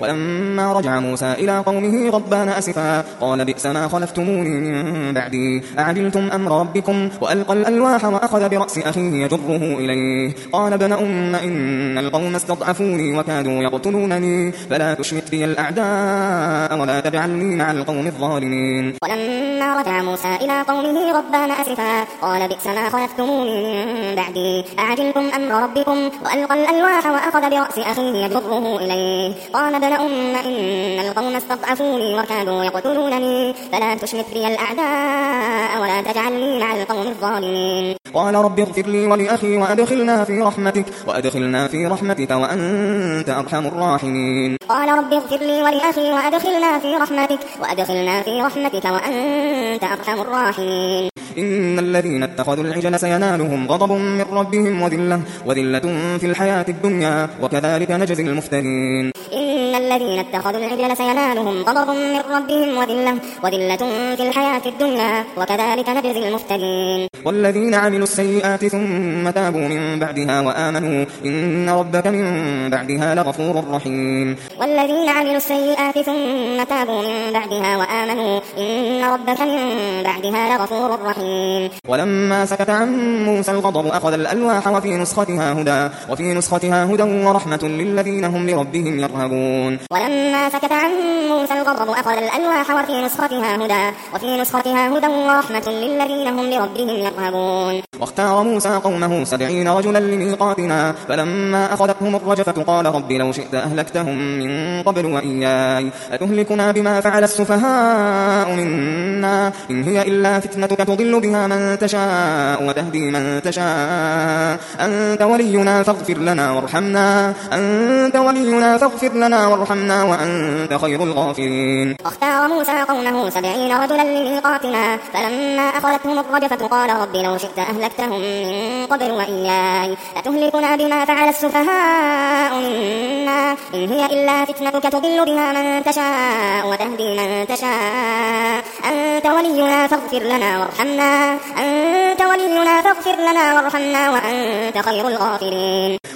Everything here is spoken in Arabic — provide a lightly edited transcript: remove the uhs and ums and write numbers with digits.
ولما رجع موسى إلى قومه غضبان أسفا قال بئس ما خلفتموني من بعدي أعجلتم أمر ربكم وألقى الألواح وأخذ برأس أخيه يجره إليه قال ابن إن القوم استضعفوني وكادوا يقتلونني فلا تشمت بي الأعداء ولا تجعلني مع القوم الظالمين. ولما رجع موسى إلى قومه غضبان أسفا قال بئس ما خلفتموني من بعدي أعجلتم أمر ربكم وألقى الألواح وأخذ برأس أخيه يجره إليه قال ابن إن القوم استضعفوني وكادوا يقتلونني فلا تشمت بي الأعداء ولا تجعلني مع القوم الظالمين. قال رب اغفر لي ولأخي وأدخلنا في رحمتك وأنت أرحم الراحمين. قال رب اغفر لي ولأخي وأدخلنا في رحمتك وأنت أرحم الراحمين. إن الذين اتخذوا العجل سينالهم غضب من ربهم وذلة في الحياة الدنيا وكذلك نجزي المفترين. إن الذين اتخذوا العجل سينالهم غضب من ربهم وذلة في الحياة الدنيا وكذلك نجزي المفترين. والذين عملوا السيئات ثم تابوا من بعدها وآمنوا إن ربك من بعدها لغفور رحيم. والذين عملوا السيئات ثم تابوا من بعدها وآمنوا إن ربك من بعدها لغفور رحيم. ولما سكت عن موسى الغضب أخذ الألواح وفي نسختها هدى ورحمة للذين هم لربهم يرهبون. ولما سكت عن موسى الغضب أخذ الألواح وفي نسختها هدى ورحمة للذين هم لربهم يرهبون. واختار موسى قومه 70 رجلا لميقاتنا فلما أخذتهم الرجفة قال رب لو شئت أهلكتهم من قبل وإياي أتهلكنا بما فعل السفهاء منا إن هي إلا فتنتك تضل بها من تشاء وتهدي من تشاء أنت ولينا فاغفر لنا وارحمنا وأنت خير الغافرين. واختار موسى قومه 70 رجلا لميقاتنا فلما أخذتهم الرجفة قال رب لو شئت أهلكتهم من قبل وإياي أتهلكنا بما فعل السفهاء منا إن هي إلا فتنتك تضل بها من تشاء وتهدي من تشاء أنت ولينا فاغفر لنا وارحمنا وأنت خير الغافرين.